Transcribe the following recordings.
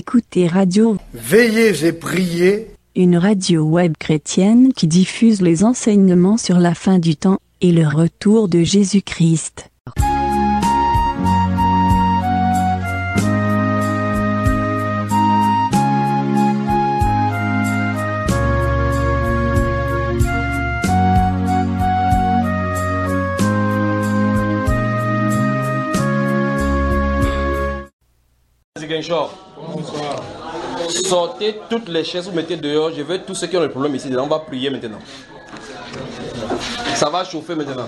écoutez Radio Veillez et priez, une radio web chrétienne qui diffuse les enseignements sur la fin du temps et le retour de Jésus-Christ. Bonsoir. Sortez toutes les chaises, vous mettez dehors. Je veux tous ceux qui ont des problèmes ici. On va prier maintenant. Ça va chauffer maintenant.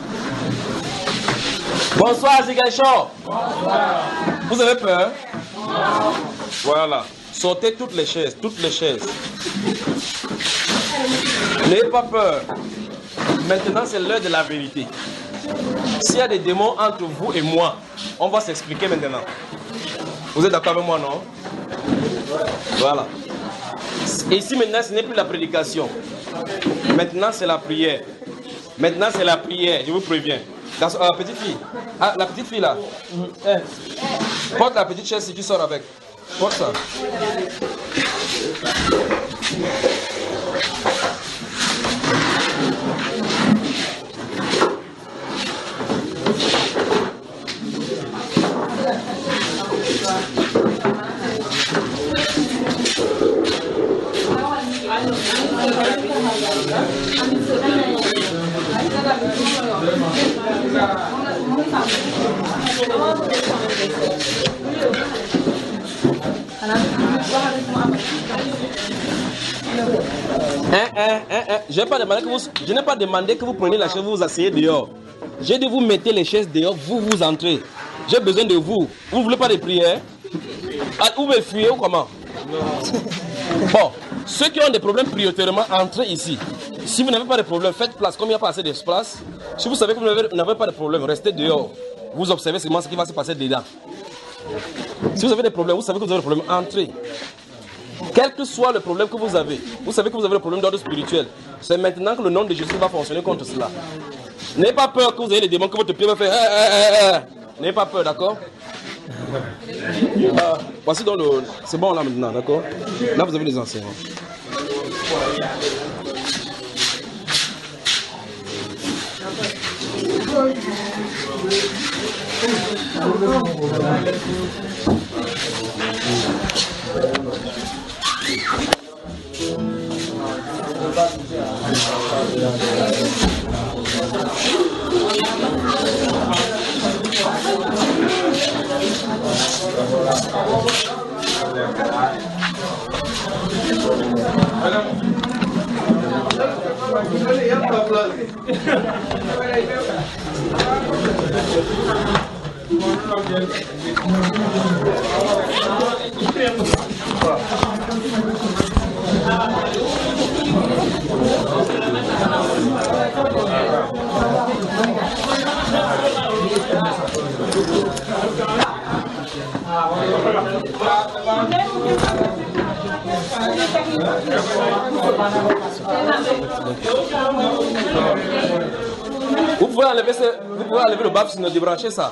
Bonsoir, Zigaïchor. Bonsoir. Vous avez peur? Non. Voilà. Sortez toutes les chaises, toutes les chaises. N'ayez pas peur. Maintenant, c'est l'heure de la vérité. S'il y a des démons entre vous et moi, on va s'expliquer maintenant. Vous êtes d'accord avec moi, non? Voilà. Et ici, maintenant, ce n'est plus la prédication. Maintenant, c'est la prière. Maintenant, c'est la prière, je vous préviens. La petite fille. Ah, la petite fille, là. Porte la petite chaise si tu sors avec. Porte ça. Je n'ai pas demandé que vous preniez la chaise, vous vous asseyez dehors. J'ai dit vous mettez les chaises dehors, vous entrez. J'ai besoin de vous. Vous ne voulez pas de prière? Vous me fuyez ou comment? Bon, ceux qui ont des problèmes prioritairement, entrez ici. Si vous n'avez pas de problème, faites place. Comme il n'y a pas assez d'espace, si vous savez que vous n'avez pas de problème, restez dehors. Vous observez seulement ce qui va se passer dedans. Si vous avez des problèmes, vous savez que vous avez des problèmes, entrez. Quel que soit le problème que vous avez, vous savez que vous avez des problèmes d'ordre spirituel. C'est maintenant que le nom de Jésus va fonctionner contre cela. N'ayez pas peur que vous ayez les démons, que votre pied va faire. N'ayez pas peur, d'accord? Voici dans le... C'est bon là maintenant, d'accord? Là vous avez les enseignants. Vous pouvez enlever le baf, sinon débrancher ça.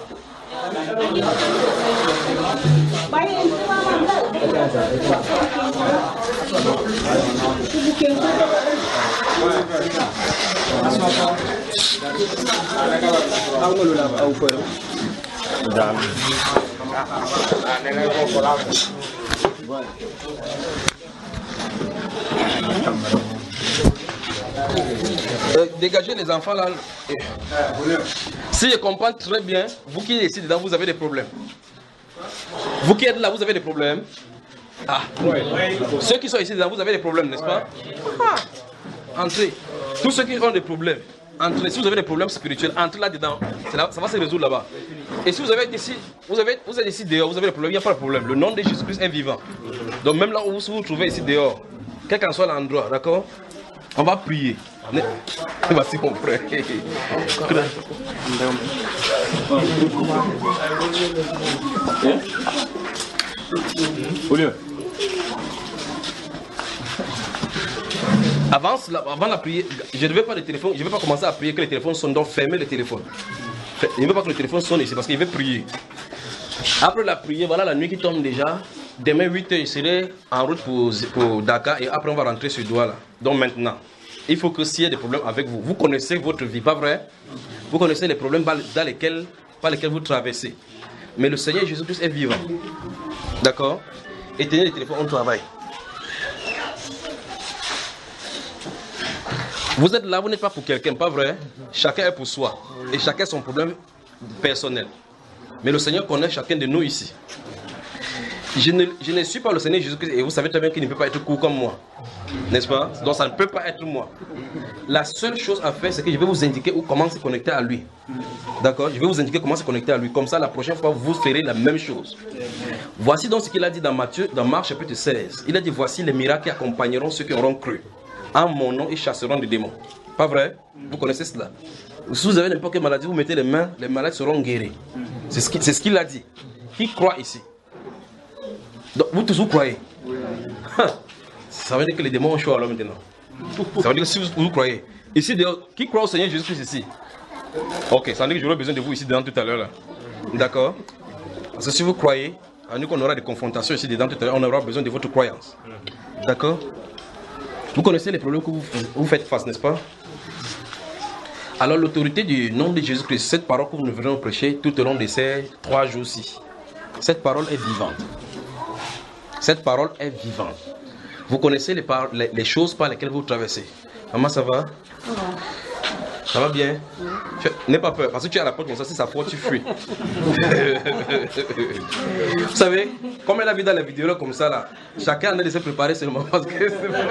Dégagez les enfants là. Si je comprends très bien, vous qui êtes ici dedans, vous avez des problèmes. Vous qui êtes là, vous avez des problèmes. Ah, ceux qui sont ici dedans, vous avez des problèmes, n'est-ce pas? Entrez. Tous ceux qui ont des problèmes, entrez. Si vous avez des problèmes spirituels, entrez là-dedans. Ça va se résoudre là-bas. Et si vous êtes ici, vous êtes ici dehors, vous avez des problèmes, il n'y a pas de problème. Le nom de Jésus-Christ est vivant. Donc même là où vous vous trouvez ici dehors, quel qu'en soit l'endroit, d'accord? On va prier. Voici mon frère. Avant la prière, je ne vais pas de téléphone, je ne vais pas commencer à prier que les téléphones sonnent, donc fermez le téléphone. Je ne veux pas que le téléphone sonne ici parce qu'il veut prier. Après la prière, voilà la nuit qui tombe déjà. Demain 8h, je serai en route pour Dakar et après on va rentrer sur Douala. Donc maintenant, il faut que s'il y a des problèmes avec vous, vous connaissez votre vie, pas vrai? Vous connaissez les problèmes par lesquels vous traversez. Mais le Seigneur Jésus-Christ est vivant. D'accord? Et tenez les téléphones, on travaille. Vous êtes là, vous n'êtes pas pour quelqu'un, pas vrai? Chacun est pour soi. Et chacun a son problème personnel. Mais le Seigneur connaît chacun de nous ici. Je ne suis pas le Seigneur Jésus-Christ et vous savez très bien qu'il ne peut pas être court comme moi. N'est-ce pas? Donc ça ne peut pas être moi. La seule chose à faire, c'est que je vais vous indiquer comment se connecter à lui. D'accord? Je vais vous indiquer comment se connecter à lui. Comme ça, la prochaine fois, vous ferez la même chose. Voici donc ce qu'il a dit dans Marc chapitre 16. Il a dit, voici les miracles qui accompagneront ceux qui auront cru. En mon nom, ils chasseront des démons. Pas vrai? Vous connaissez cela? Si vous avez n'importe quelle maladie, vous mettez les mains, les malades seront guéris. C'est ce qu'il a dit. Qui croit ici? Donc, vous tous vous croyez? Ça veut dire que les démons ont chaud alors maintenant. Ça veut dire que si vous croyez. Ici, qui croit au Seigneur Jésus-Christ ici? Ok, ça veut dire que j'aurai besoin de vous ici dedans tout à l'heure. D'accord? Parce que si vous croyez, à nous qu'on aura des confrontations ici dedans tout à l'heure, on aura besoin de votre croyance. D'accord? Vous connaissez les problèmes que vous faites face, n'est-ce pas? Alors l'autorité du nom de Jésus-Christ, cette parole que nous venons prêcher tout au long de ces 3 jours-ci, cette parole est vivante. Cette parole est vivante. Vous connaissez les choses par lesquelles vous traversez. Maman, ça va? Ça va bien? N'aie pas peur, parce que tu es à la porte comme ça, si ça foire, tu fuis. Vous savez, comme elle a vu dans la vidéo là, comme ça, là, chacun en a de se préparer seulement parce que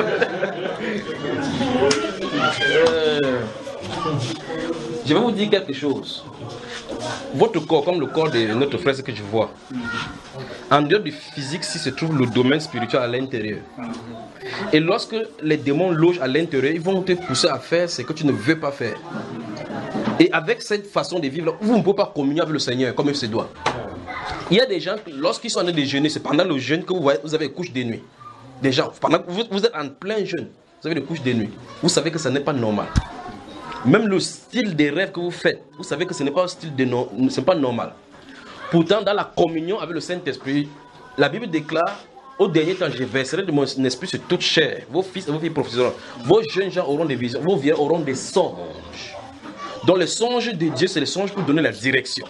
je vais vous dire quelque chose. Votre corps, comme le corps de notre frère que je vois, en dehors du physique, si se trouve le domaine spirituel à l'intérieur. Et lorsque les démons logent à l'intérieur, ils vont te pousser à faire ce que tu ne veux pas faire. Et avec cette façon de vivre, vous ne pouvez pas communier avec le Seigneur comme il se doit. Il y a des gens, lorsqu'ils sont en train de jeûner, c'est pendant le jeûne que vous avez des couches de nuit. Des gens, pendant que vous êtes en plein jeûne, vous avez des couches de nuit. Vous savez que ce n'est pas normal. Même le style des rêves que vous faites, vous savez que ce n'est pas un style c'est pas normal. Pourtant, dans la communion avec le Saint-Esprit, la Bible déclare, au dernier temps, je verserai de mon esprit sur toute chair. Vos fils et vos filles prophétiseront. Vos jeunes gens auront des visions. Vos vieux auront des songes. Donc les songes de Dieu, c'est les songes pour donner la direction.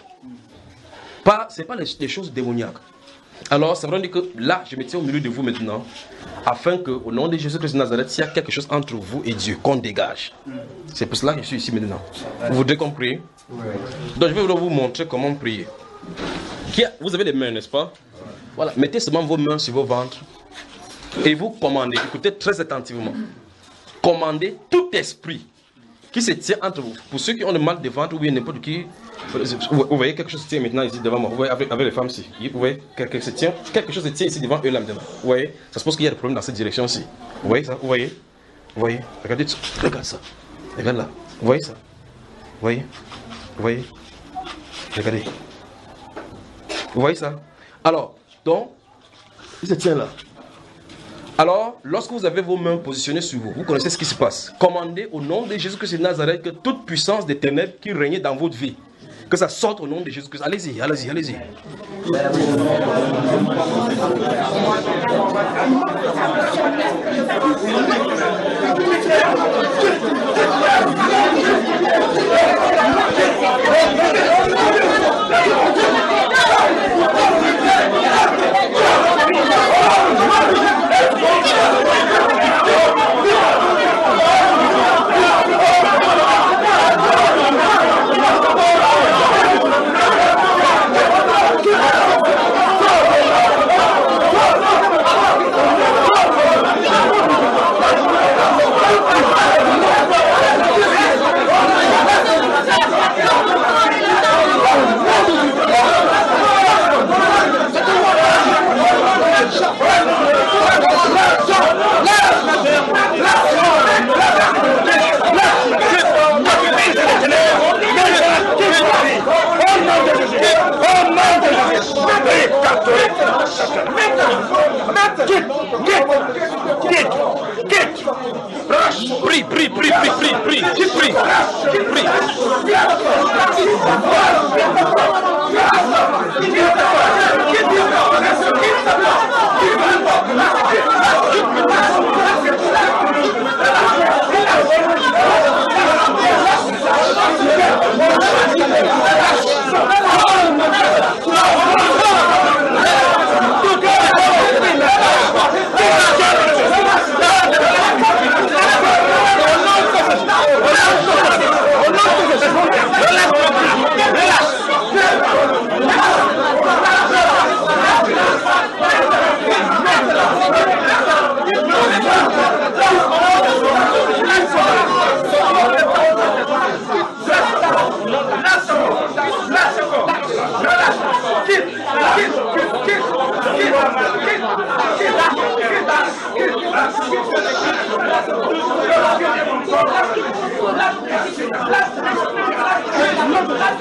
Ce n'est pas des choses démoniaques. Alors, ça veut dire que là, je me tiens au milieu de vous maintenant, afin que, au nom de Jésus-Christ de Nazareth, s'il y a quelque chose entre vous et Dieu, qu'on dégage. C'est pour cela que je suis ici maintenant. Vous voudrez qu'on prie? Donc, je vais vous montrer comment prier. Vous avez des mains, n'est-ce pas? Voilà, mettez seulement vos mains sur vos ventres et vous commandez. Écoutez très attentivement. Commandez tout esprit qui se tient entre vous. Pour ceux qui ont le mal de ventre ou bien n'importe qui, vous voyez quelque chose se tient maintenant ici devant moi. Vous voyez avec les femmes ici. Vous voyez quelque chose se tient ici devant eux là maintenant. Vous voyez, ça se pose qu'il y a des problèmes dans cette direction-ci. Vous voyez ça? Vous voyez? Vous voyez? Regardez ça. Regarde ça. Regarde là. Vous voyez ça? Vous voyez? Vous voyez? Regardez. Vous voyez ça? Alors, donc, il se tient là. Alors, lorsque vous avez vos mains positionnées sur vous, vous connaissez ce qui se passe. Commandez au nom de Jésus-Christ de Nazareth que toute puissance des ténèbres qui régnait dans votre vie, que ça sorte au nom de Jésus-Christ. Allez-y, allez-y, allez-y. Prie.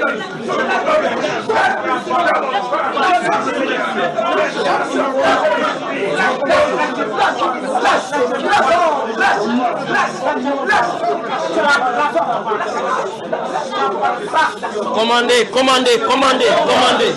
Commandez, commandez, commandez, commandez.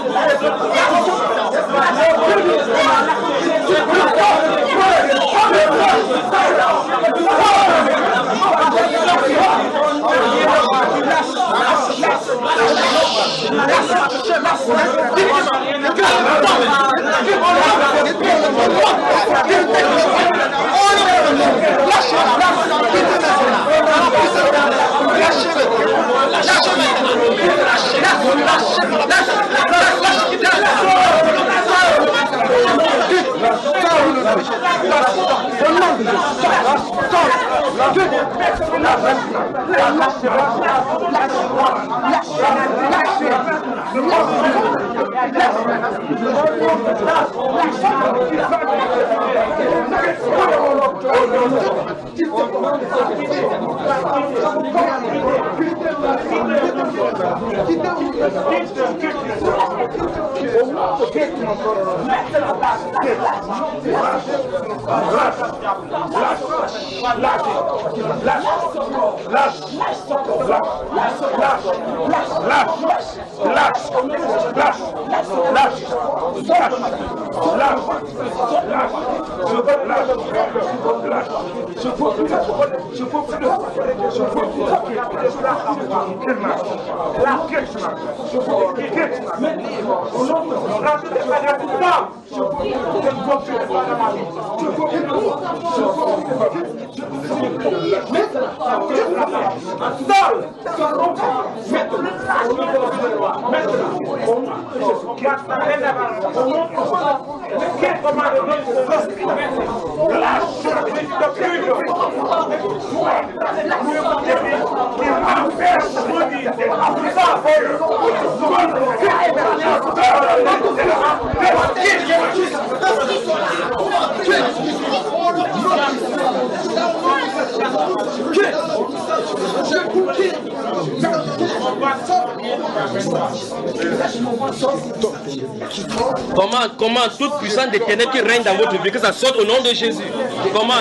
Commande toute puissance des ténèbres qui règne dans votre vie, que ça sorte au nom de Jésus. Commande.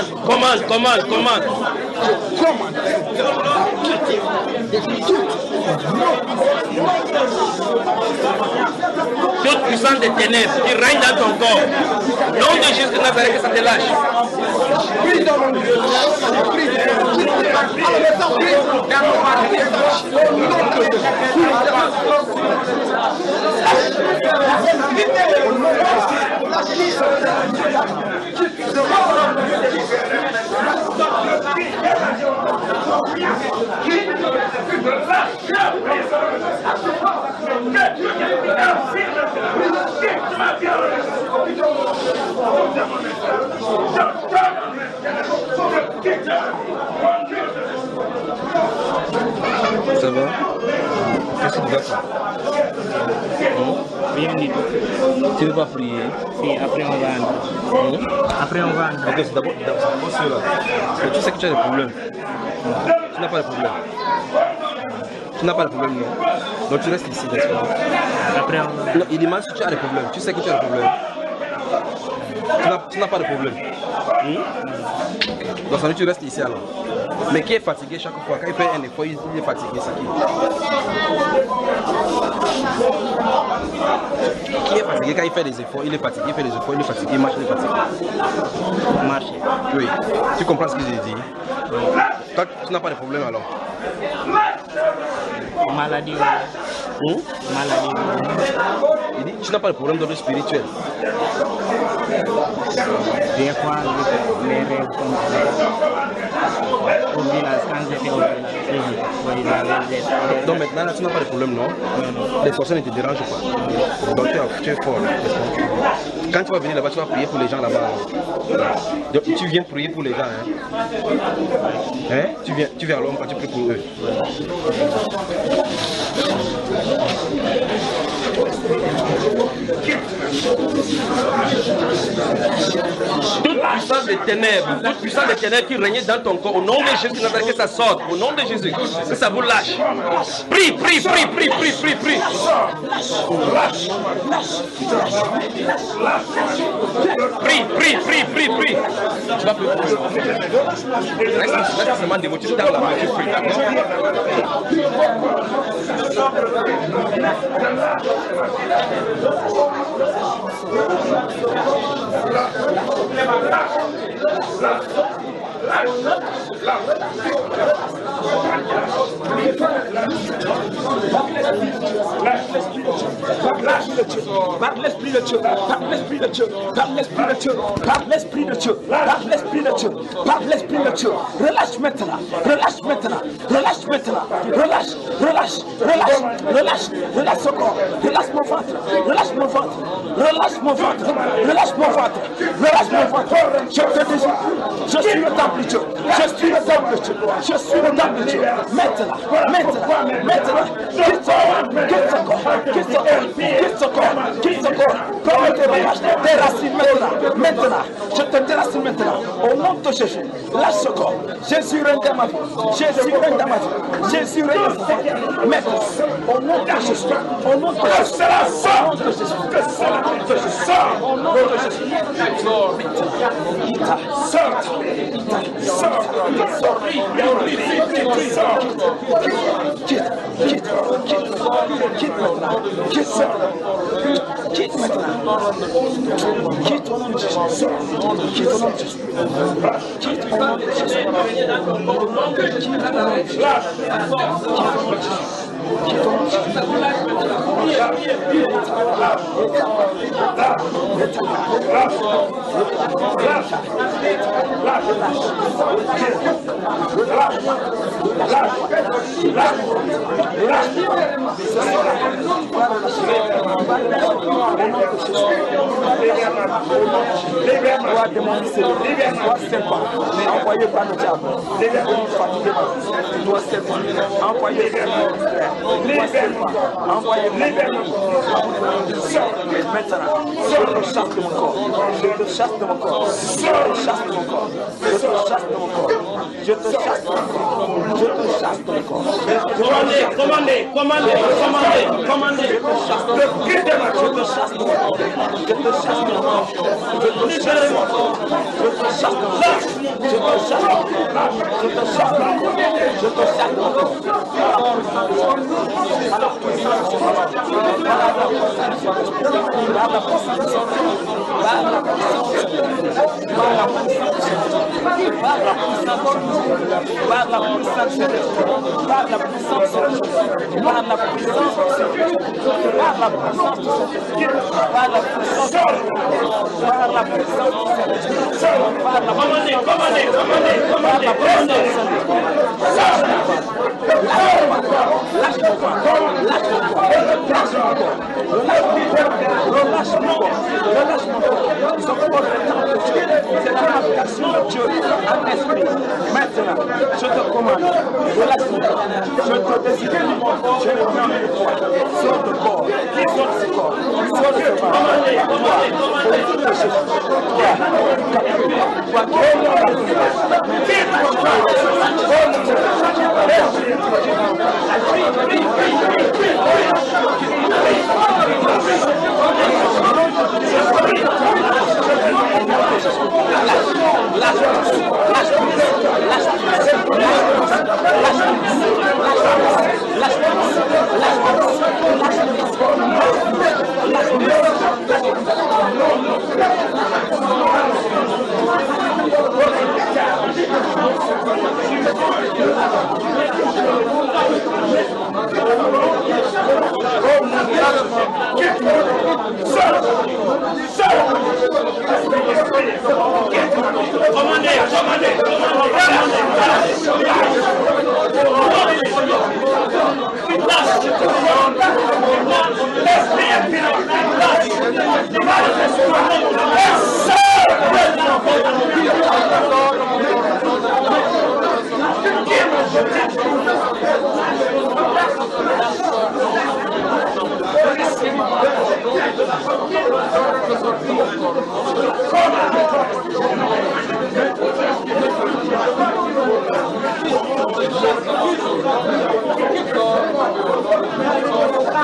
Toute puissance des ténèbres qui règne dans ton corps, au nom de Jésus de Nazareth, que ça te lâche. Ça va? Qu'est-ce que tu vas faire? Rien du tout. Tu ne veux pas prier? Si, après on va entrer. Après on va entrer. Ok, c'est d'abord cela. Parce que tu sais que tu as des problèmes. Tu n'as pas de problème. Tu n'as pas de problème, non? Donc tu restes ici, n'est-ce pas? Après on va. Non, il demande si tu as des problèmes. Tu sais que tu as des problèmes. Tu n'as pas de problème. Donc ça veut dire que tu restes ici alors. Mais qui est fatigué chaque fois? Quand il fait un effort, il est fatigué, c'est qui? Qui est fatigué quand il fait des efforts? Il est fatigué, il fait des efforts, il est fatigué, il marche, il est fatigué. Marcher. Oui. Tu comprends ce que j'ai dit? Toi, tu n'as pas de problème alors? Maladie. Maladie. Il dit, tu n'as pas de problème d'ordre spirituel. Des fois, les rêves comme ça. Au village, quand j'étais au village. Donc maintenant, là, tu n'as pas de problème, non? Les personnes ne te dérangent pas. Donc tu es fort, n'est-ce pas? Quand tu vas venir là-bas, tu vas prier pour les gens là-bas. Donc tu viens prier pour les gens, hein? Hein? Tu viens à l'homme quand tu pries pour eux. Toute puissance des ténèbres, toute puissance des ténèbres qui régnait dans ton corps, au nom de Jésus, que ça sorte, au nom de Jésus, que ça vous lâche. Prie, prie, prie, prie, prie, prie, prie. Prie, prie, prie, prie, prie. Tu vas prier. Reste seulement des mots, tu dans la main, tu pries, d'accord? Par l'esprit de Dieu, par l'esprit de Dieu, par l'esprit de Dieu, par l'esprit de Dieu, par l'esprit de Dieu, par l'esprit de Dieu. Relâche maintenant, relâche maintenant, relâche maintenant, relâche, relâche, relâche, relâche, relâche ce corps, relâche mon ventre, relâche mon ventre, relâche mon ventre, relâche mon ventre, relâche mon ventre. Je te dis, je suis le temple de Dieu, je suis le temple de Dieu, je suis le temple de Dieu. Maintenant, maintenant, maintenant, quitte ce corps, quitte ce corps, quitte ce corps, quitte ce corps, quitte ce corps. Prends tes bagages, tes racines maintenant, maintenant. Je te déracine maintenant, au nom de Jésus. Lâche ce corps. Jésus règne dans ma vie, Jésus règne dans ma vie, Jésus règne dans ma vie. Maintenant, au nom de Jésus, au nom de Jésus, au nom de Jésus, au nom de Jésus. Quitte maintenant. Quitte au nom de Jésus. Quitte au nom de Jésus. Quitte au nom de Jésus. Envoyé par le diable, fatigué, tu dois servir. Envoyé par le envoyé maintenant, je te chasse de mon corps, je te chasse de mon corps, je te chasse de mon corps, je te chasse de mon corps, je te chasse de mon corps, je te chasse de mon corps. Commandez, commandez, commandez, commandez, commandez, je te chasse de mon corps, je te chasse de mon corps, je te chasse de mon corps, je te chasse de mon corps, je te chasse de mon corps, je te chasse de mon corps, je te chasse de mon corps, je te chasse de mon corps. Maintenant, je te commande, relâche-moi, je te décide, je le mets en toi, sors de corps, sors de ce corps, sors de ce corps,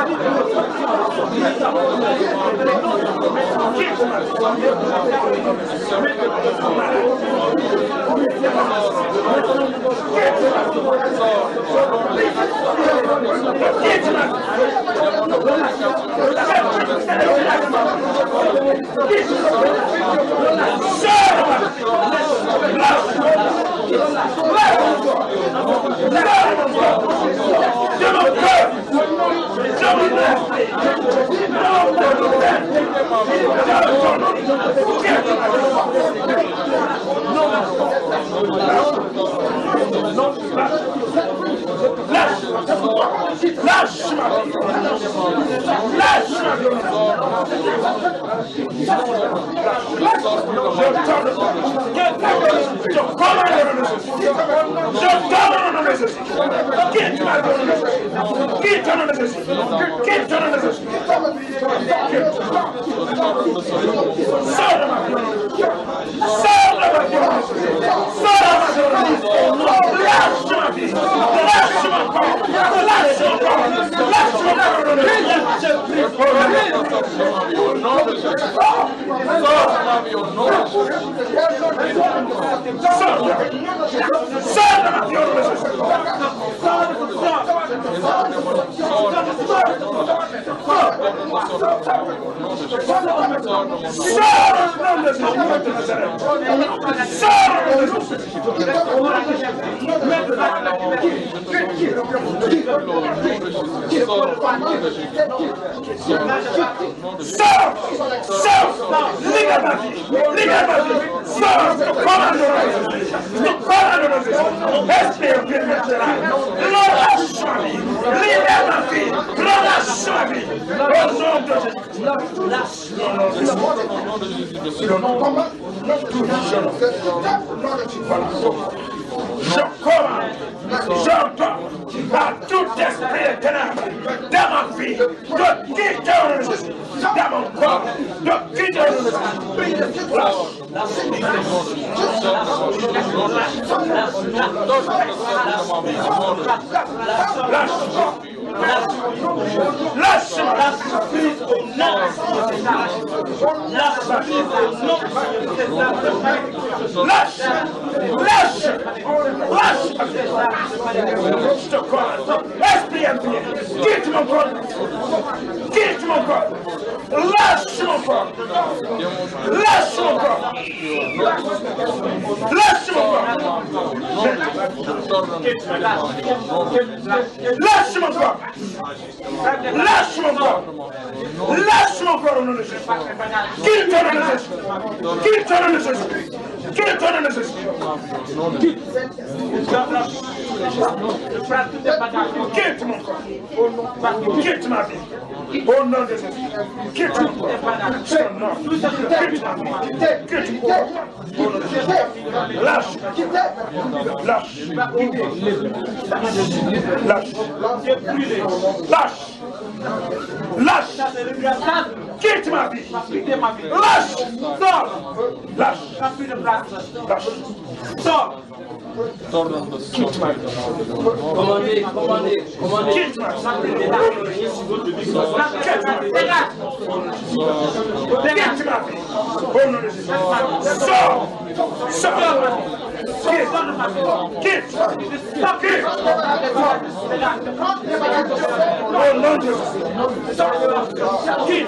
Quitte ma vie. Lâche. Sors. Lâche. Lâche. Sors. Quitte ma vie. Commandez. Quitte ma vie. Quitte ma vie. Au nom de Jésus. Sors. Sors. Quitte. Au nom de Jésus. Quitte.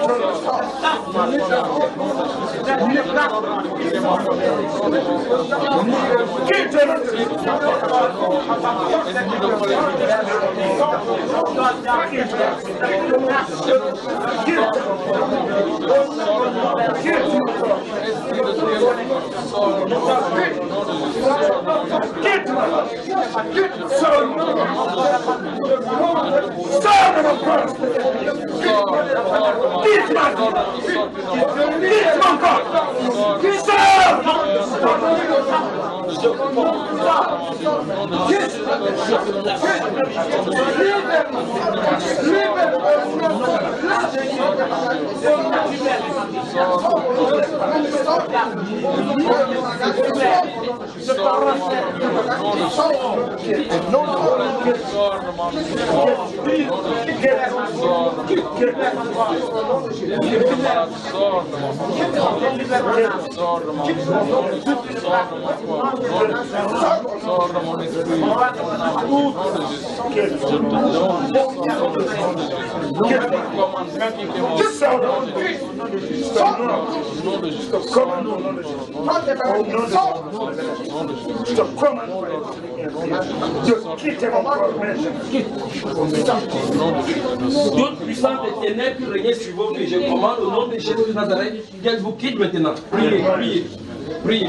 Toute puissance des ténèbres qui régnait sur vos vies, je commande au nom de Jésus de Nazareth qu'elle vous quitte maintenant. Priez, priez. Priez.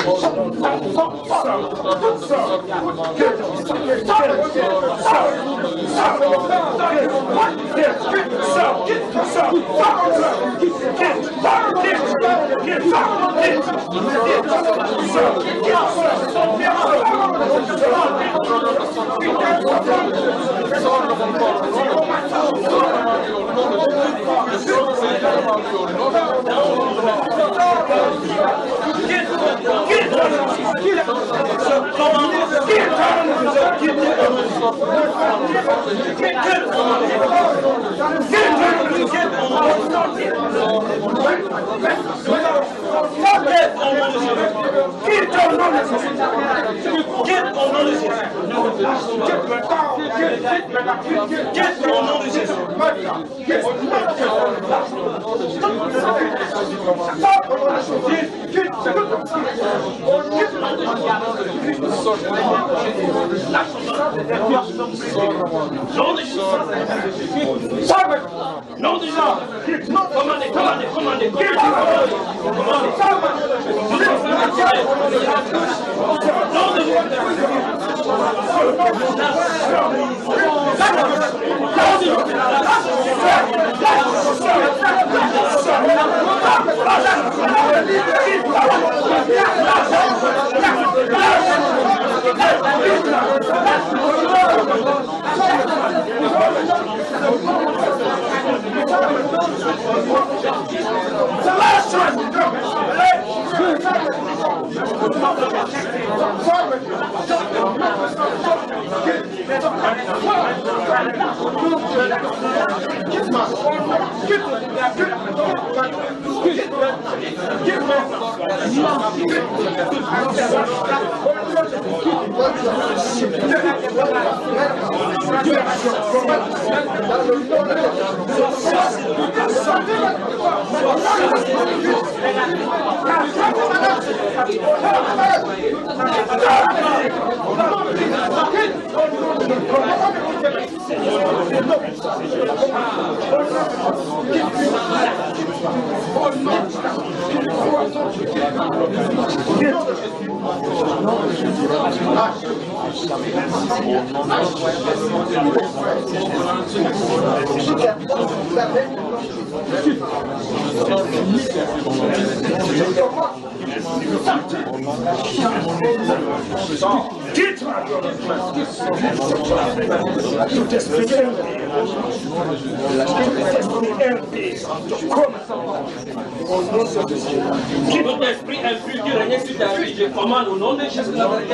Tout esprit impur qui régnait sur ta vie, je commande au nom de Jésus de Nazareth,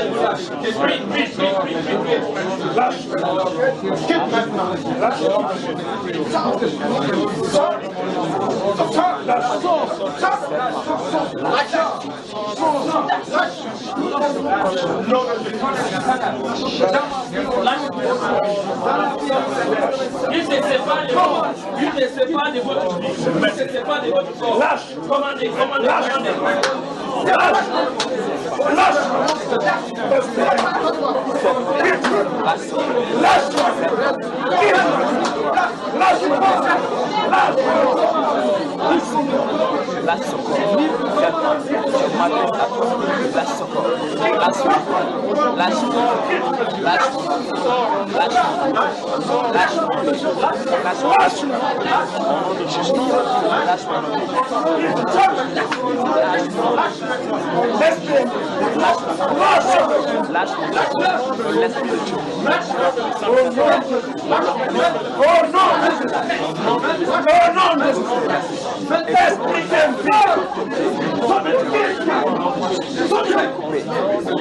lâche maintenant. Quitte maintenant. Lâche. Il ne sépare de vous. Il ne sépare de votre vie. Il ne sépare de votre corps. Lâche. Commandez, commandez, commandez. Lâche. Lâche. Oh non!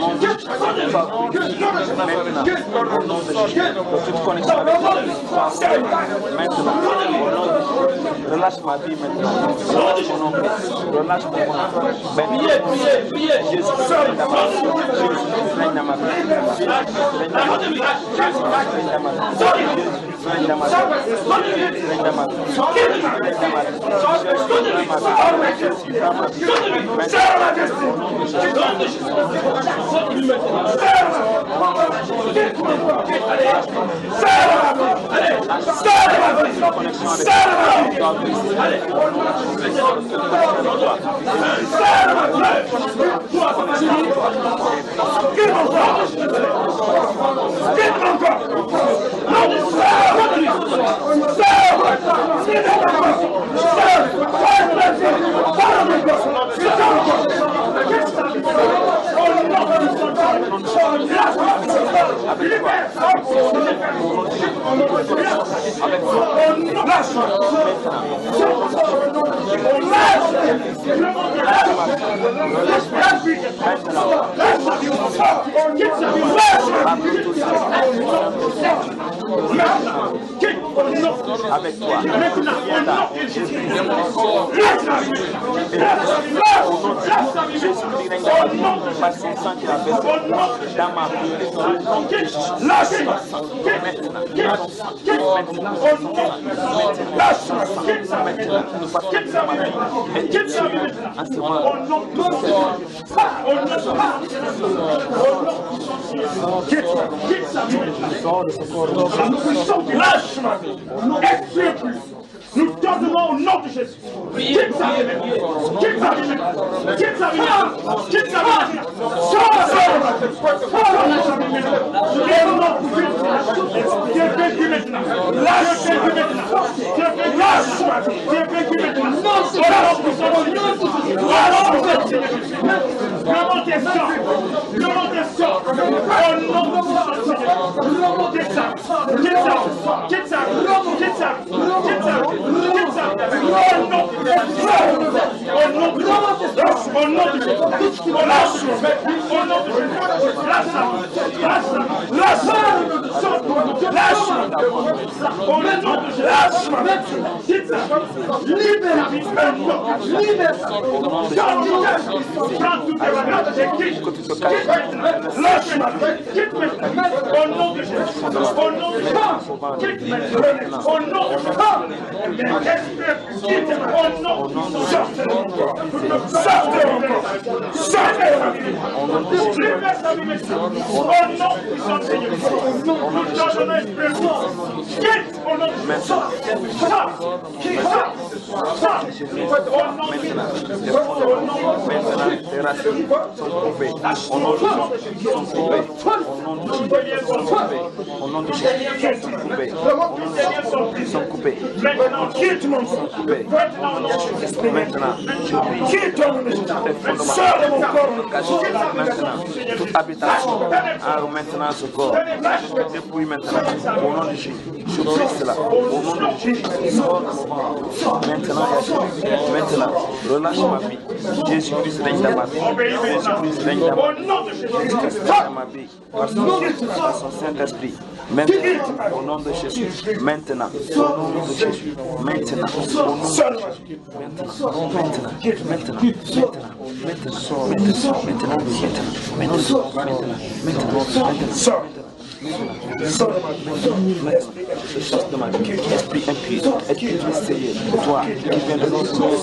Relâche ma vie maintenant. Relâche mon corps. Priez. Jésus, règne dans ma vie. Avec toi, nous t'ordonnons au nom de Jésus. Quitte sa vie maintenant. Quitte sa vie maintenant. Quitte sa vie maintenant. Quitte sa vie maintenant. Sors sa vie maintenant. Tu es vaincu maintenant. Lâche maintenant. Tu es vaincu maintenant. Tu es vaincu maintenant. Comment t'es sort? Comment t'es sort? Au nom de Jésus. Quitte ça. Quitte ça. Quitte ça. Quitte ça. Quitte ça. Toute habitation, maintenant ce corps, depuis maintenant, au nom de Jésus, je brise là, au nom de Jésus, maintenant, relâche ma vie, Jésus-Christ règne dans ma vie, Jésus-Christ règne dans ma vie, par son Saint-Esprit, maintenant, au nom de Jésus, maintenant, au nom de Jésus, maintenant, au nom de Jésus, je chasse de ma vie, esprit impur, esprit mystérieux, toi qui viens de notre monde,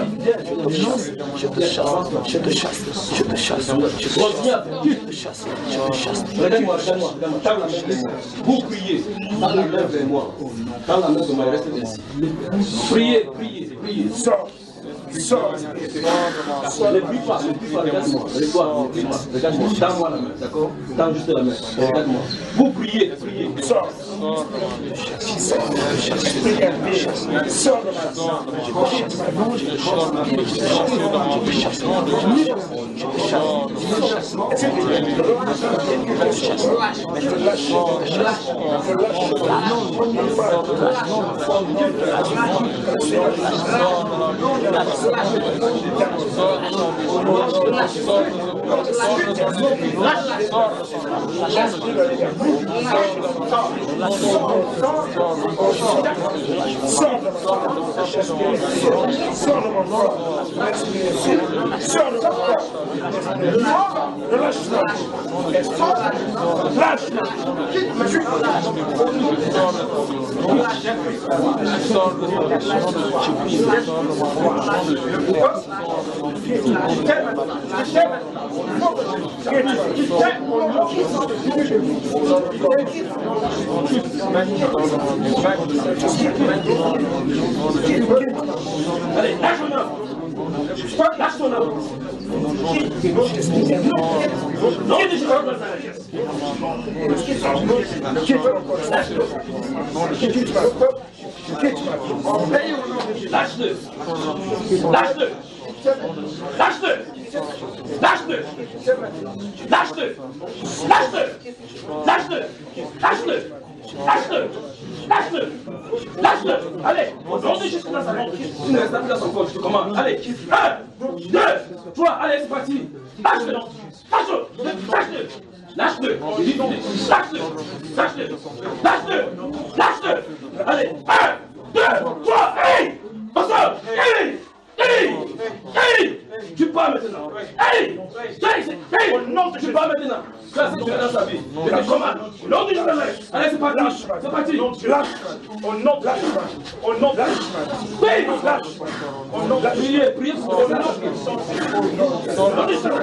je te chasse, je te chasse, je te chasse, je te chasse, je te chasse. Regardez-moi, vous priez, dans la main vers moi, dans la main de moi, restez ici. Priez, sors. Sors. Ne prie pas, regarde-moi. Regarde-moi. Tends-moi la main, d'accord? Tends juste la main. Regarde-moi. Vous priez. Sors. Allez, lâche ton homme. Lâche ton homme. Non, lâche-le. Lâche-le. Lâche-le. Lâche-le. Lâche-le. Lâche-le. Lâche-le. Lâche-le. Lâche-le. Lâche-le. Lâche-le. Allez, au nom de Jésus, il ne reste plus dans son corps, je te commande. Allez, 1, 2, 3, allez, c'est parti. Lâche-le. Lâche-le. Lâche-le. Lâche-le. Lâche-le. Lâche-le. Lâche-le. Lâche-le. Allez, 1, 2, 3, hey! Pasteur, hey! Hey! Hey! Tu pars maintenant. Hey! Hey! Tu pars maintenant. Ça, c'est tu es dans sa vie. Je te commande. Au nom de Jésus. Allez, c'est parti. C'est parti. Lâche. Au nom de Jésus. Au nom de Jésus. Oui, lâche. Au nom de Jésus. Priez pour le nom de Jésus. Au nom de Jésus.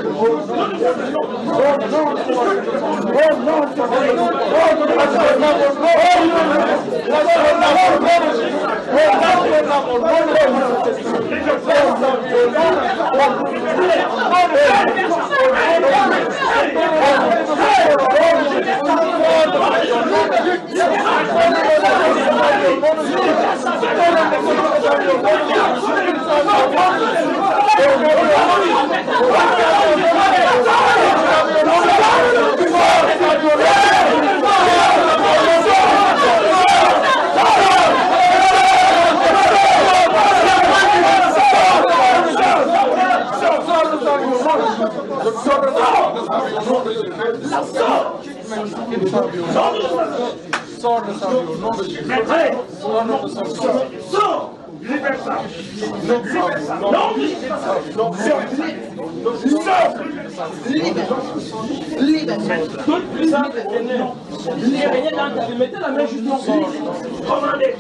Mettez la main juste en commandez.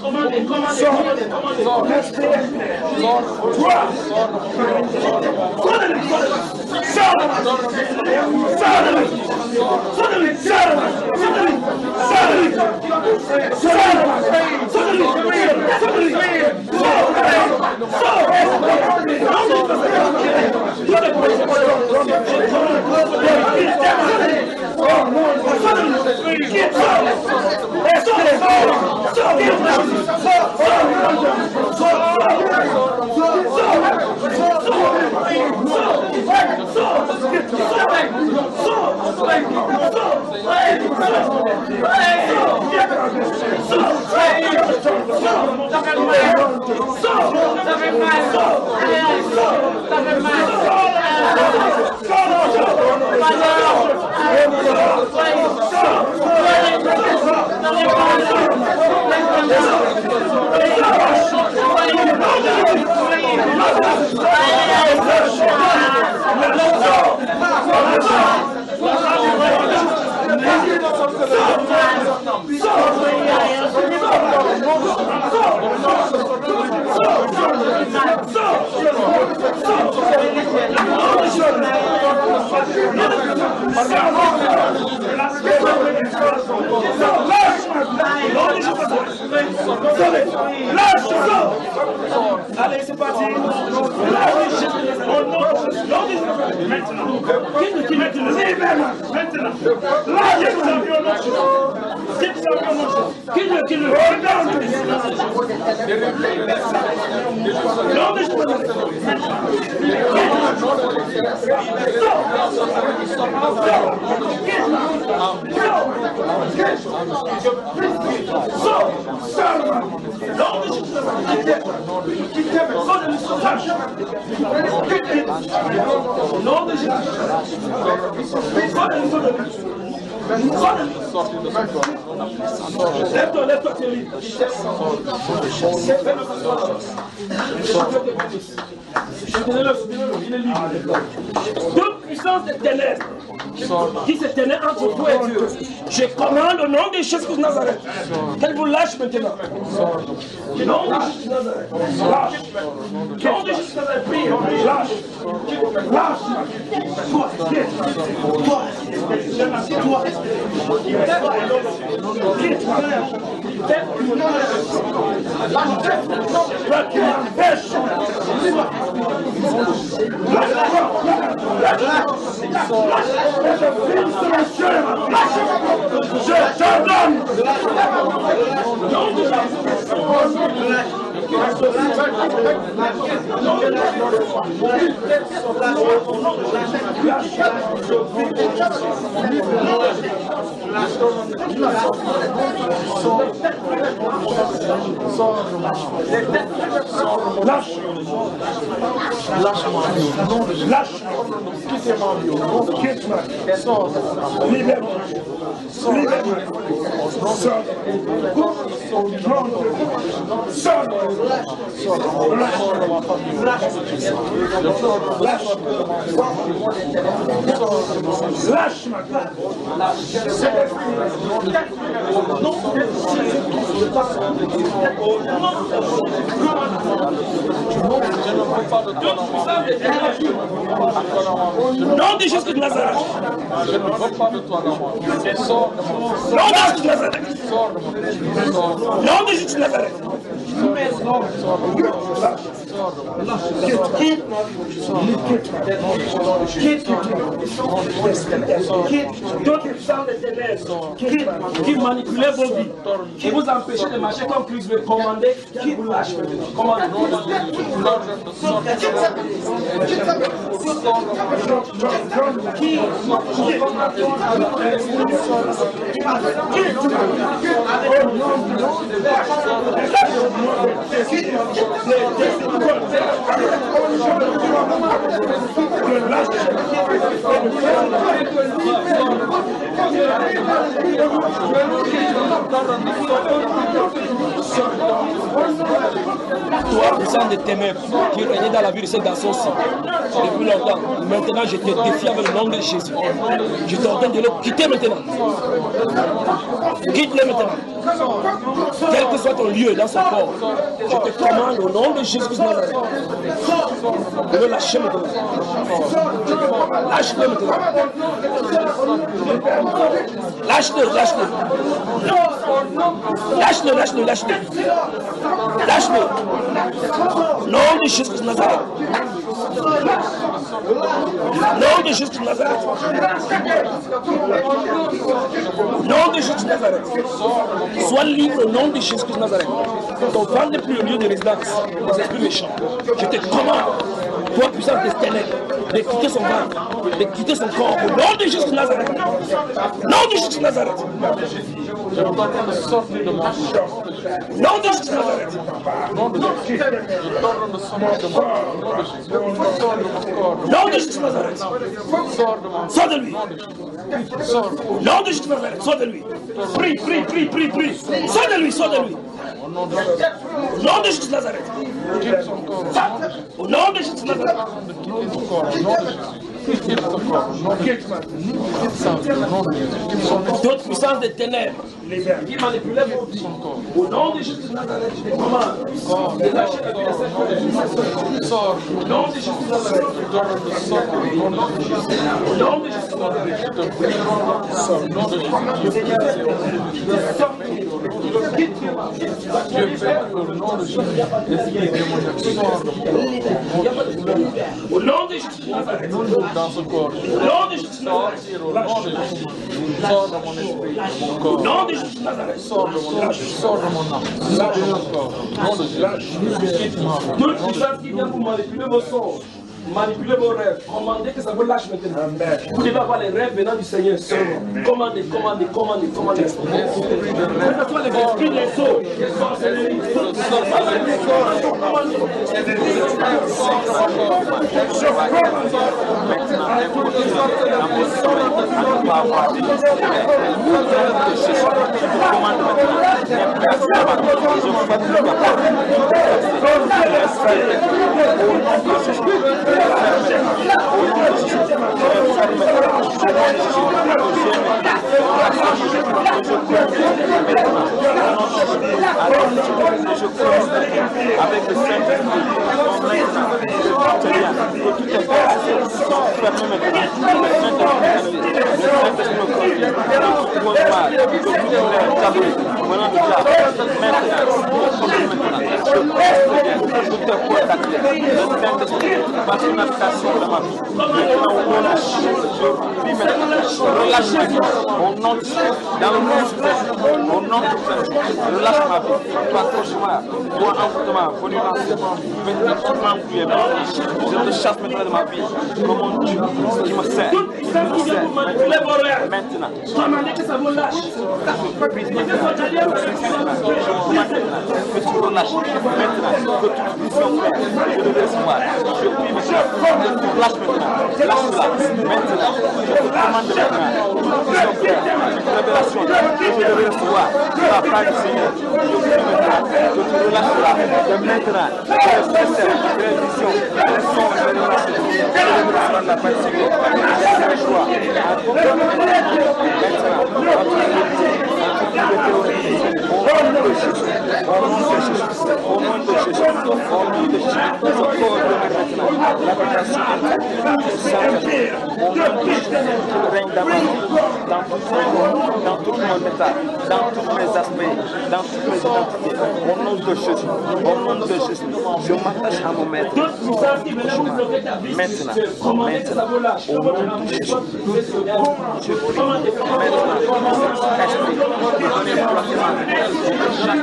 Allez, c'est parti. Maintenant. nom de Jésus. Lève-toi, lève-toi, tu es libre. Il est libre. Toute puissance des ténèbres qui se tenait entre toi et Dieu, je commande au nom de Jésus de Nazareth qu'elle vous lâche maintenant. Au nom de Jésus de Nazareth, lâche. Au nom de Jésus de Nazareth, prie, lâche. Lâche. Toi, je t'ordonne. Lâche. Lâche-moi. Lâche. Quitte-moi. Libère-moi. Libère-moi. Sors. Lâche ma gueule. Nom de Jésus de Nazareth. Je ne veux pas de toi dans moi. Nom de Jésus de Nazareth. Nom de Jésus de Nazareth. D'autres puissants des ténèbres qui manipulaient vos vies, qui vous empêchaient de marcher comme Christ veut commander, qui vous lâche maintenant. Commandez. Toi, puissant de ténèbres, qui régnait dans la vie de ce garçon-ci depuis longtemps, maintenant je te défie avec le nom de Jésus. Je t'ordonne de le quitter maintenant. Quitte-le maintenant. Quel que soit ton lieu dans son corps, je te commande au nom de Jésus de Nazareth de le lâcher maintenant. Lâche-le maintenant. Lâche-le, lâche-le. Lâche-le, lâche-le, lâche-le. Lâche-le. Nom de Jésus de Nazareth. Nom de Jésus de Nazareth. Nom de Jésus de Nazareth. Sois libre au nom de Jésus de Nazareth. Ton ventre n'est plus le lieu de résidence des esprits méchants. Je te commande, toi puissant des ténèbres, de quitter son ventre, de quitter son corps au nom de Jésus de Nazareth. Nom de Jésus de Nazareth. Je vous demande de sortir de mon corps. Nom de Jésus de Nazareth. Nom de Jésus de Nazareth. Sors de lui. Nom de Jésus de Nazareth. Sors de lui. Prie, prie, prie, prie, prie. Sors de lui, sors de lui. Nom de Jésus de Nazareth. Au nom de Jésus de Nazareth. Toute puissance des ténèbres qui manipulait vos vies. Au nom de Jésus de Nazareth, je te commande de lâcher la vie de cette femme. Au nom de Jésus de Nazareth. Au nom de Jésus de Au nom de Jésus de Nazareth. Dans ce corps, sors de mon esprit, mon corps, nom de Jésus de Nazareth. sors de mon esprit, sors de mon âme, sors de mon corps, nom de Jésus, quitte-moi. Toute puissance qui vient pour manipuler vos sorts, Manipulez vos rêves. Commandez que ça vous lâche maintenant. Vous devez avoir les rêves venant du Seigneur seulement. Commandez. Que ce soit les esprits des eaux, les sorcelleries, avec le Saint-Esprit, au nom de Jésus, dans le nom de Jésus, au nom de Jésus, relâche ma vie, toi cauchemar, toi envoûtement, renouvellement, je te chasse maintenant de ma vie, comme mon Dieu, qui me sert, maintenant, commandez que ça vous lâche. que tu relâches, maintenant, que toute vision claire, je le recevoir, je prie maintenant, lâche maintenant, lâche-la, maintenant, je te commande maintenant, toute vision claire, toute révélation, je devais recevoir, de la part du Seigneur, je prie maintenant, que tu relâches là, de maintenant, les visions, les sons, les révélations, je devais recevoir de la part du Seigneur, c'est le choix, au nom de Jésus, dans tout mon état, dans tous mes aspects, dans toutes mes identités, au nom de Jésus, je m'attache à mon maître. Maintenant, au nom de Jésus, je prie maintenant, esprit, donnez-moi chaque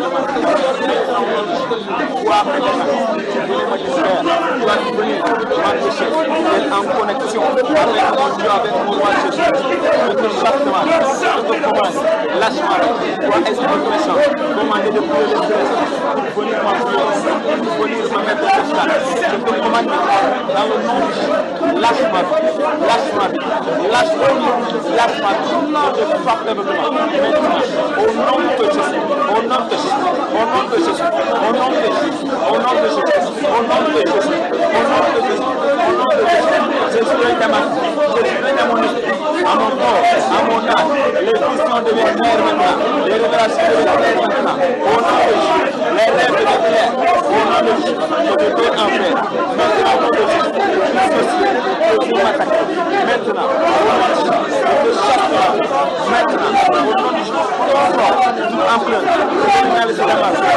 en connexion avec mon Dieu, avec mon roi Jésus. Je te chasse, je te commande, lâche-moi, toi esprit méchant, commandez de brûler les stress, pour venir m'enfuir, pour venir me mettre au stade. Je te commande dans le nom de Jésus, lâche-moi, lâche-moi, lâche-moi, lâche-moi, je te frappe maintenant, au nom de Jésus, au nom de Jésus, au nom de Jésus, au nom de Jésus, au nom de Jésus, au nom de Jésus, au nom de Jésus, au nom de Jésus, Jésus est dans ma vie, Jésus est dans mon esprit, à mon corps, à mon âme, les visions deviennent claires maintenant, les révélations deviennent claires maintenant, au nom de Jésus, les rêves deviennent clairs, au nom de Jésus, je te donne en paix, maintenant au nom de Jésus, je m'attaque, maintenant, au nom de Jésus, je te chasse maintenant, au nom de Jésus, en plein, je te la masse,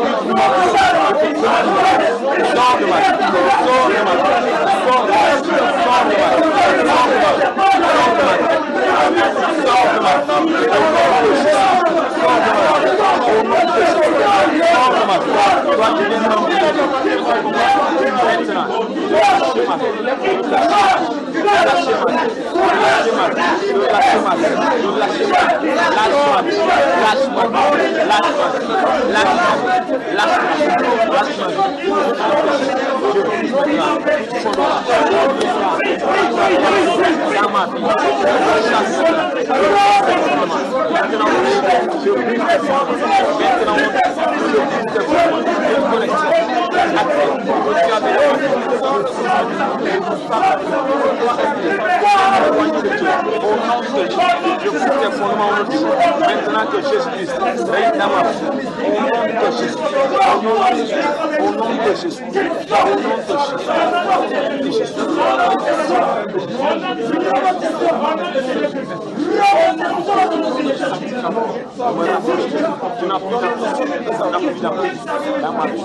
sors de ma vie, sors de ma vie, sors de ma vie, sors de ma vie, sors de ma vie, toi tu viens de maintenant, maintenant que Jésus-Christ règne dans ma vie, au nom de Jésus, au nom de Jésus, au nom de Jésus, tu n'as plus d'emprise dans ma vie,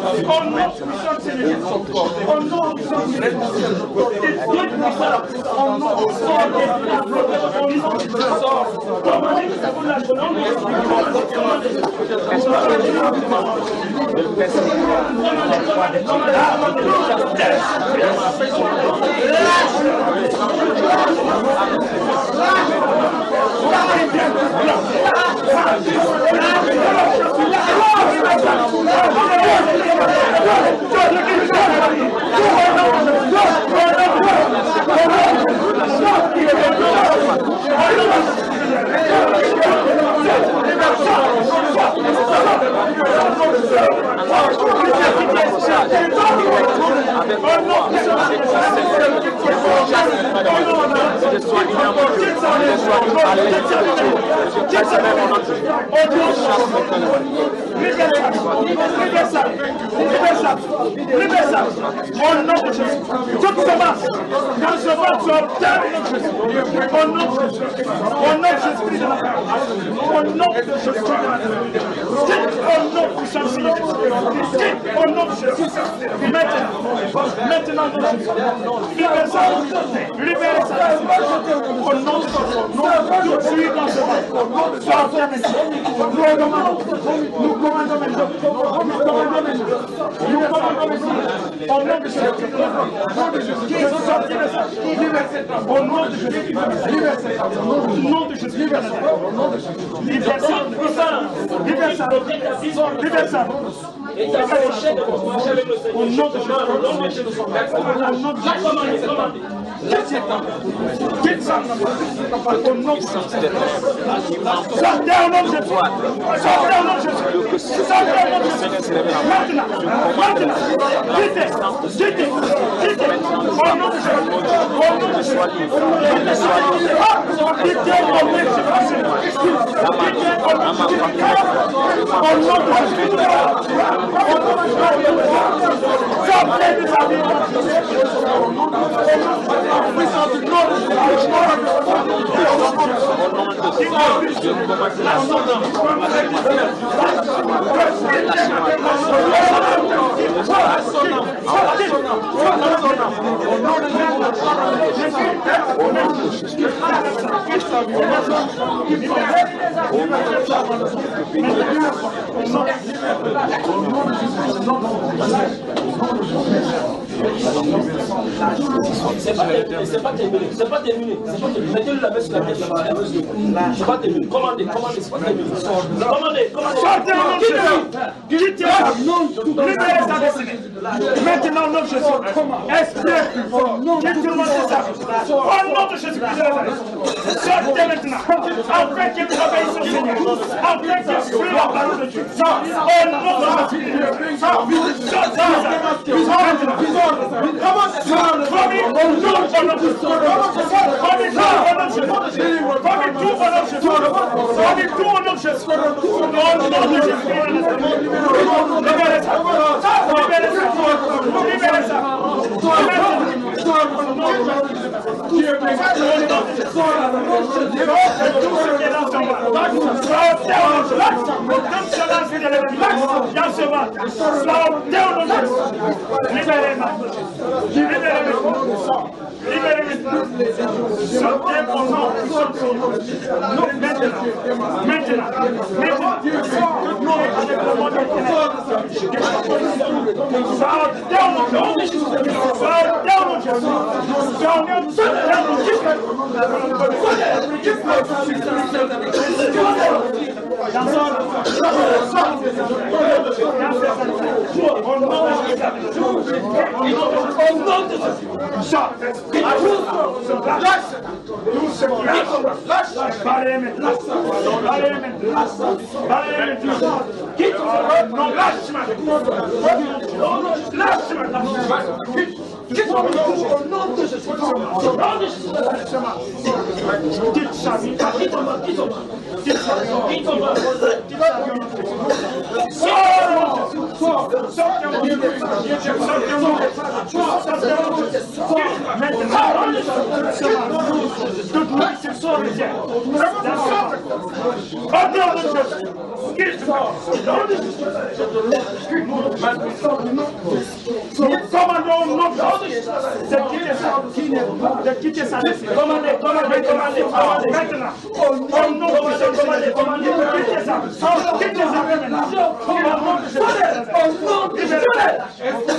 C'est pas terminé, c'est pas terminé. Mettez-le la main sur la tête, c'est pas terminé. Commandez, c'est pas terminé. Commandez. Sortez au nom de Jésus. Libérez sa destinée. Maintenant, au nom de Jésus. Esprit, quitte-moi ça. Au nom de Jésus. Sortez maintenant. Afin qu'il travaille son Seigneur. Afin qu'il suive la parole de Dieu. Au nom de Jésus. Sortez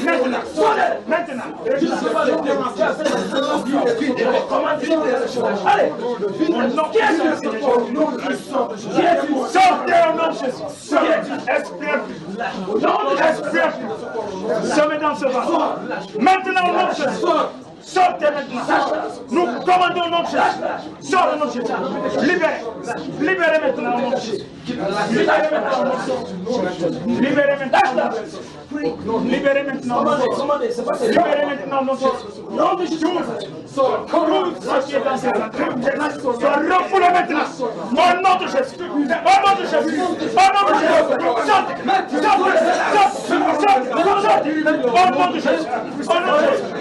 Allez, sortez au nom de Jésus. Sommet dans ce vase. Maintenant au nom de Jésus. Sortez maintenant. Nous commandons au nom de Jésus. Sors au nom de Jésus. Libérez. Libérez maintenant au nom de Jésus. Libérez maintenant au nom de Jésus. Libérez maintenant. Libérez maintenant. Libérez maintenant au nom de Jésus. Nom de Jésus. Tout ce qui est dans cette entrée. Soit refoulé maintenant. Au nom de Jésus. Au nom de Jésus. Au nom de Jésus. Sortez. Sortez. Sortez. Au nom de Jésus. Au nom de Jésus.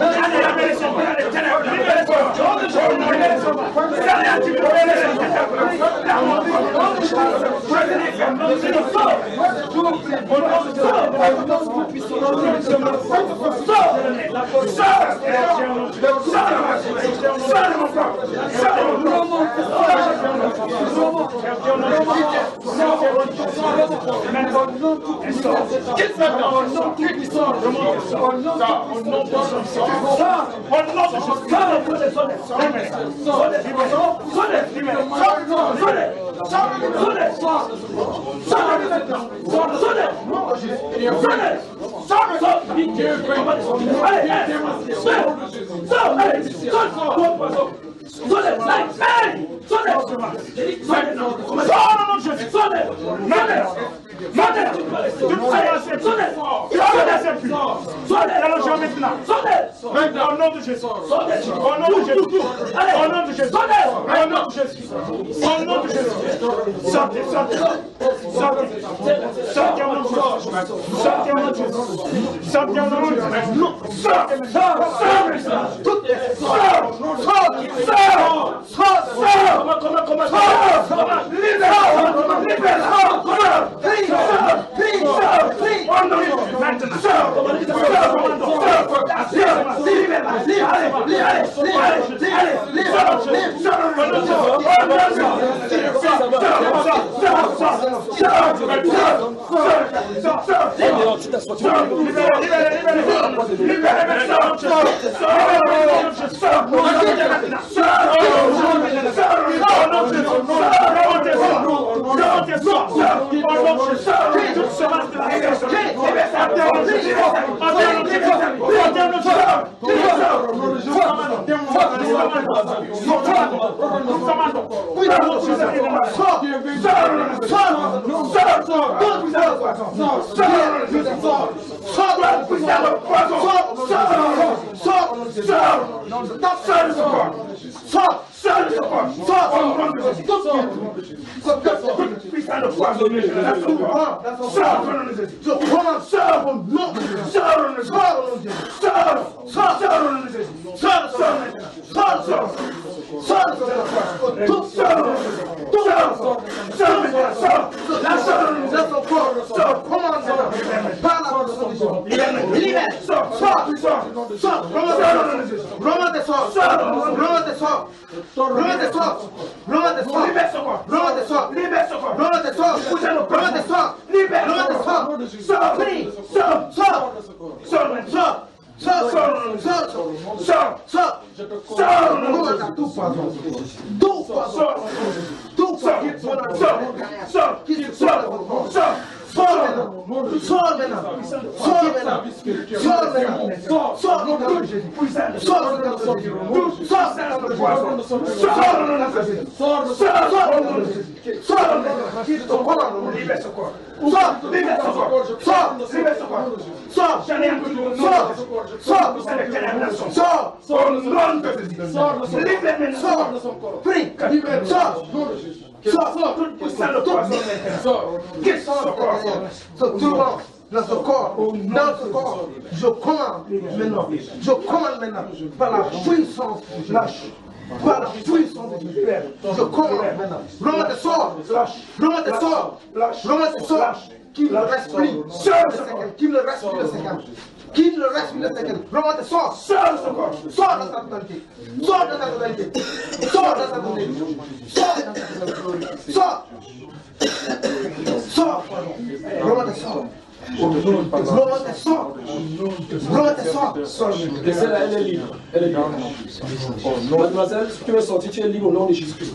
Au nom de Jésus. Au nom de Jésus. Au nom de Jésus. Au nom de Jésus. Au nom de Jésus. Sortez, sortez. Sortez. Sortez au nom de Jésus. Sortez au nom de Jésus. Sortez au nom de Jésus. Sortez. Dans ce corps, je commande maintenant, par la puissance du lâche, par la puissance du Père, je commande maintenant, l'homme de sort, qu'il ne reste plus le séquel, qu'il ne reste plus le séquel. Qu'il ne reste plus le séquel. Vraiment, sors de ce corps. Sors de sa totalité. Sors de sa totalité. Sors de sa totalité. Sors. Sors. Sors. Vraiment, sors. Celle-là, elle est libre. Elle est libre. Mademoiselle, si tu veux sortir, tu es libre au nom de Jésus-Christ.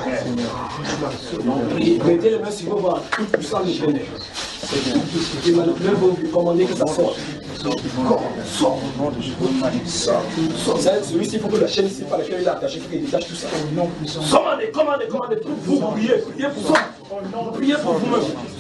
Mettez les mains sur vos bras, tout puissant de Jésus. Et maintenant, vous commandez que ça sorte. Celui-ci, il faut que la chaîne ici par laquelle il est attaché, il faut qu'il détache tout ça. Commandez. Vous priez pour ça. Priez pour vous-même.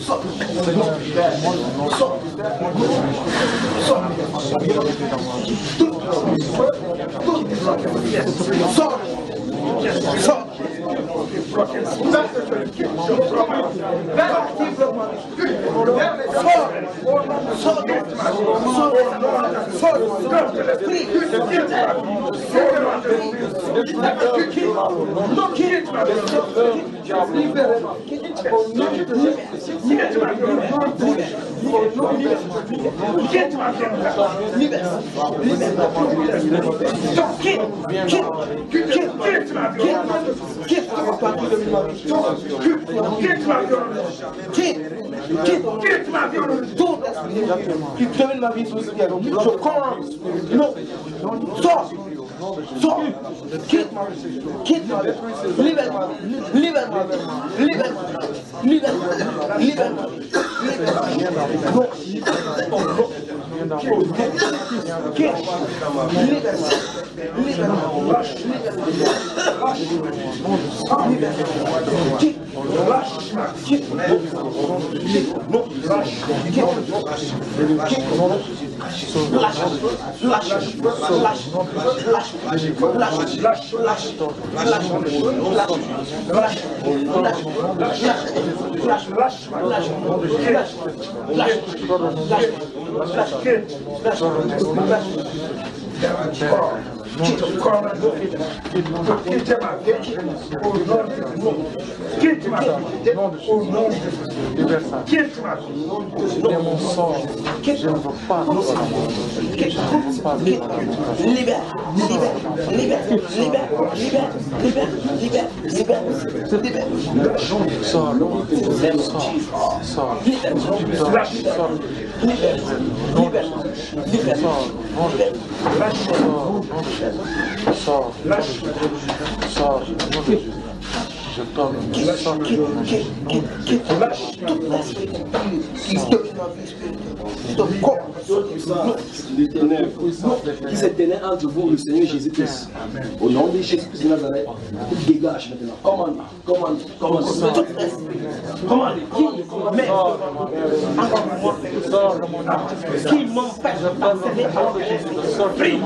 Quitte ma vie. Tout qui domine ma vie sur ce pied. Je commande. Non. Sors. Quitte ma vie. Libère-moi. Je parle de qui se tenait entre vous, le Seigneur Jésus-Christ. Au nom de Jésus-Christ de Nazareth, dégage maintenant. Commande. Qui m'empêche de passer prie.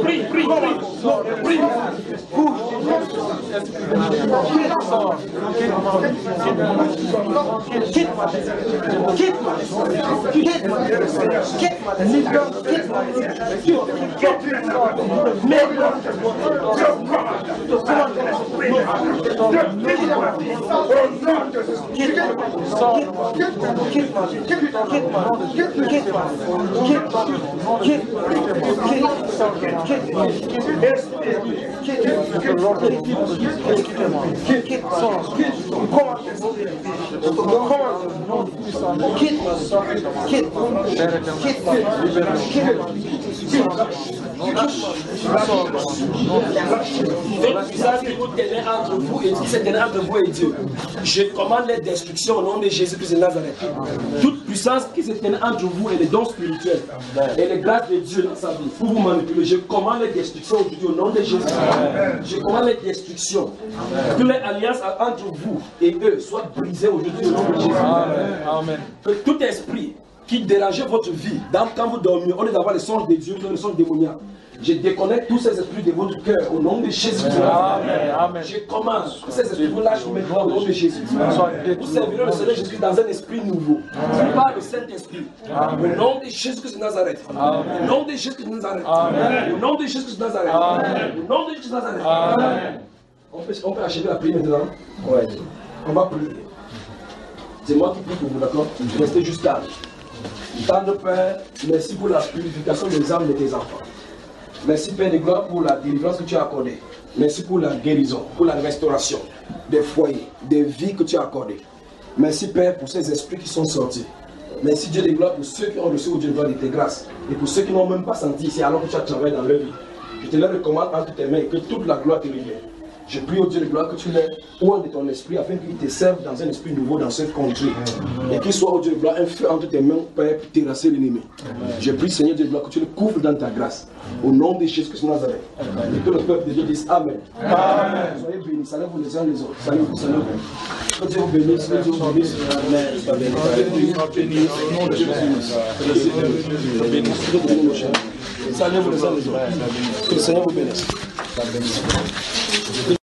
Entre vous et qui se tenait entre vous et Dieu. Je commande les destructions au nom de Jésus-Christ de Nazareth. Toute puissance qui se tenait entre vous et les dons spirituels et les grâces de Dieu dans sa vie pour vous manipuler. Je commande les destructions aujourd'hui au nom de Jésus. Je commande les destructions. Que les alliances entre vous et eux soient brisées aujourd'hui au nom de Jésus. Amen. Que tout esprit qui dérangeait votre vie, quand vous dormiez, au lieu d'avoir les songes de Dieu, les songes démoniaques, je déconnecte tous ces esprits de votre cœur au nom de Jésus. Amen. Je commande tous ces esprits vous lâchez maintenant au nom de Jésus. Vous servirez le Seigneur Jésus dans un esprit nouveau, par le Saint-Esprit. Au nom de Jésus de Nazareth. Au nom de Jésus de Nazareth. Au nom de Jésus de Nazareth. Au nom de Jésus de Nazareth. On peut achever la prière maintenant. Ouais. On va prier. C'est moi qui prie pour vous, d'accord? Restez juste calme. Tendre Père, merci pour la purification des âmes de tes enfants. Merci Père de gloire pour la délivrance que tu as accordée. Merci pour la guérison, pour la restauration des foyers, des vies que tu as accordées. Merci Père pour ces esprits qui sont sortis. Merci Dieu de gloire pour ceux qui ont reçu au Dieu de gloire de tes grâces. Et pour ceux qui n'ont même pas senti ici alors que tu as travaillé dans leur vie. Je te les recommande entre tes mains et que toute la gloire te revienne. Je prie au Dieu de gloire que tu les ouvres de ton esprit afin qu'il te serve dans un esprit nouveau dans cette contrée. Et qu'il soit au Dieu de gloire un feu entre tes mains, Père, pour terrasser l'ennemi. Je prie, Seigneur Dieu de gloire, que tu le couvres dans ta grâce. Au nom de Jésus-Christ de Nazareth. Et que le peuple de Dieu dise Amen. Amen. Soyez bénis, saluez-vous les uns les autres. Saluez-vous, saluez-vous. Que Dieu vous bénisse, que Dieu vous bénisse. Amen. Saluez-vous les uns les autres. Que le Seigneur vous bénisse.